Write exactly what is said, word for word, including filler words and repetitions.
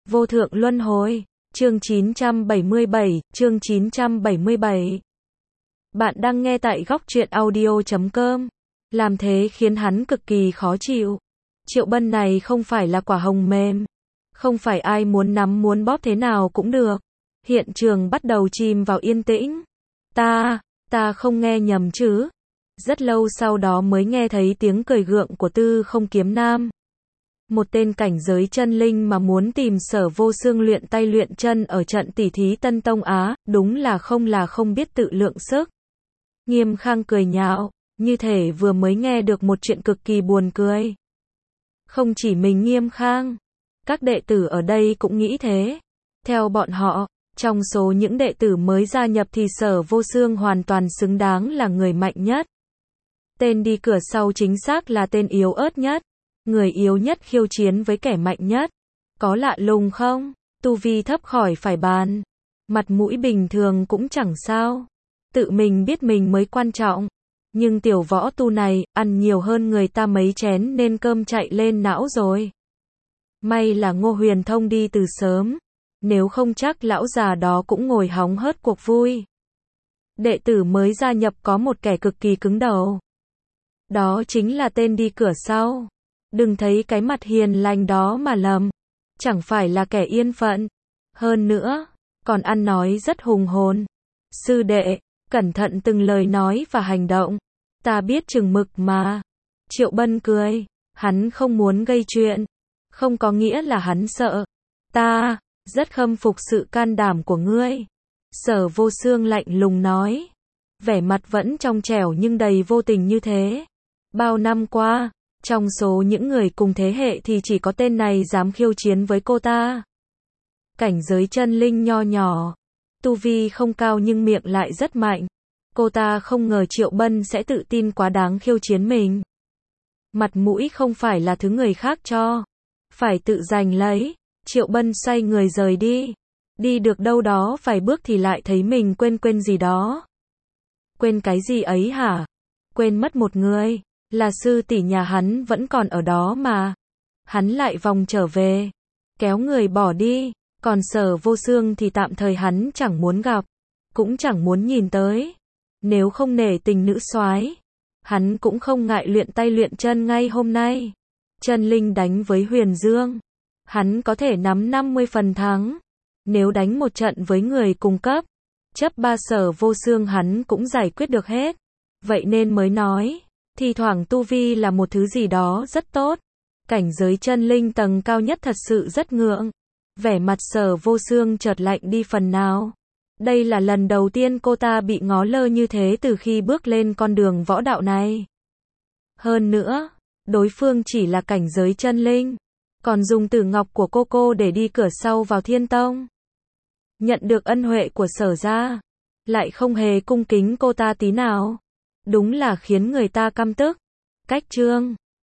Vô thượng luân hồi, chương chín trăm bảy mươi bảy, chương chín trăm bảy mươi bảy. Bạn đang nghe tại góc truyện audio chấm com. Làm thế khiến hắn cực kỳ khó chịu. Triệu Bân này không phải là quả hồng mềm. Không phải ai muốn nắm muốn bóp thế nào cũng được. Hiện trường bắt đầu chìm vào yên tĩnh. Ta, ta không nghe nhầm chứ. Rất lâu sau đó mới nghe thấy tiếng cười gượng của Tư Không Kiếm Nam. Một tên cảnh giới chân linh mà muốn tìm Sở Vô Xương luyện tay luyện chân ở trận tỉ thí Tân Tông Á, đúng là không là không biết tự lượng sức. Nghiêm Khang cười nhạo, như thể vừa mới nghe được một chuyện cực kỳ buồn cười. Không chỉ mình Nghiêm Khang, các đệ tử ở đây cũng nghĩ thế. Theo bọn họ, trong số những đệ tử mới gia nhập thì Sở Vô Xương hoàn toàn xứng đáng là người mạnh nhất. Tên đi cửa sau chính xác là tên yếu ớt nhất. Người yếu nhất khiêu chiến với kẻ mạnh nhất. Có lạ lùng không? Tu vi thấp khỏi phải bàn. Mặt mũi bình thường cũng chẳng sao. Tự mình biết mình mới quan trọng. Nhưng tiểu võ tu này, ăn nhiều hơn người ta mấy chén nên cơm chạy lên não rồi. May là Ngô Huyền Thông đi từ sớm. Nếu không chắc lão già đó cũng ngồi hóng hớt cuộc vui. Đệ tử mới gia nhập có một kẻ cực kỳ cứng đầu. Đó chính là tên đi cửa sau. Đừng thấy cái mặt hiền lành đó mà lầm. Chẳng phải là kẻ yên phận. Hơn nữa, còn ăn nói rất hùng hồn. Sư đệ, cẩn thận từng lời nói và hành động. Ta biết chừng mực mà. Triệu Bân cười. Hắn không muốn gây chuyện. Không có nghĩa là hắn sợ. Ta, rất khâm phục sự can đảm của ngươi. Sở Vô Xương lạnh lùng nói. Vẻ mặt vẫn trong trẻo nhưng đầy vô tình như thế. Bao năm qua, trong số những người cùng thế hệ thì chỉ có tên này dám khiêu chiến với cô ta. Cảnh giới chân linh nho nhỏ. Tu vi không cao nhưng miệng lại rất mạnh. Cô ta không ngờ Triệu Bân sẽ tự tin quá đáng khiêu chiến mình. Mặt mũi không phải là thứ người khác cho. Phải tự giành lấy. Triệu Bân xoay người rời đi. Đi được đâu đó vài bước thì lại thấy mình quên quên gì đó. Quên cái gì ấy hả? Quên mất một người. Là sư tỷ nhà hắn vẫn còn ở đó mà. Hắn lại vòng trở về. Kéo người bỏ đi. Còn Sở Vô Xương thì tạm thời hắn chẳng muốn gặp. Cũng chẳng muốn nhìn tới. Nếu không nể tình nữ soái, hắn cũng không ngại luyện tay luyện chân ngay hôm nay. Chân linh đánh với Huyền Dương. Hắn có thể nắm năm mươi phần thắng. Nếu đánh một trận với người cùng cấp. Chấp ba Sở Vô Xương hắn cũng giải quyết được hết. Vậy nên mới nói. Thì thoảng tu vi là một thứ gì đó rất tốt. Cảnh giới chân linh tầng cao nhất thật sự rất ngượng. Vẻ mặt Sở Vô Xương chợt lạnh đi phần nào. Đây là lần đầu tiên cô ta bị ngó lơ như thế từ khi bước lên con đường võ đạo này. Hơn nữa, đối phương chỉ là cảnh giới chân linh. Còn dùng tử ngọc của cô cô để đi cửa sau vào Thiên Tông. Nhận được ân huệ của Sở gia. Lại không hề cung kính cô ta tí nào. Đúng là khiến người ta căm tức. Cách chương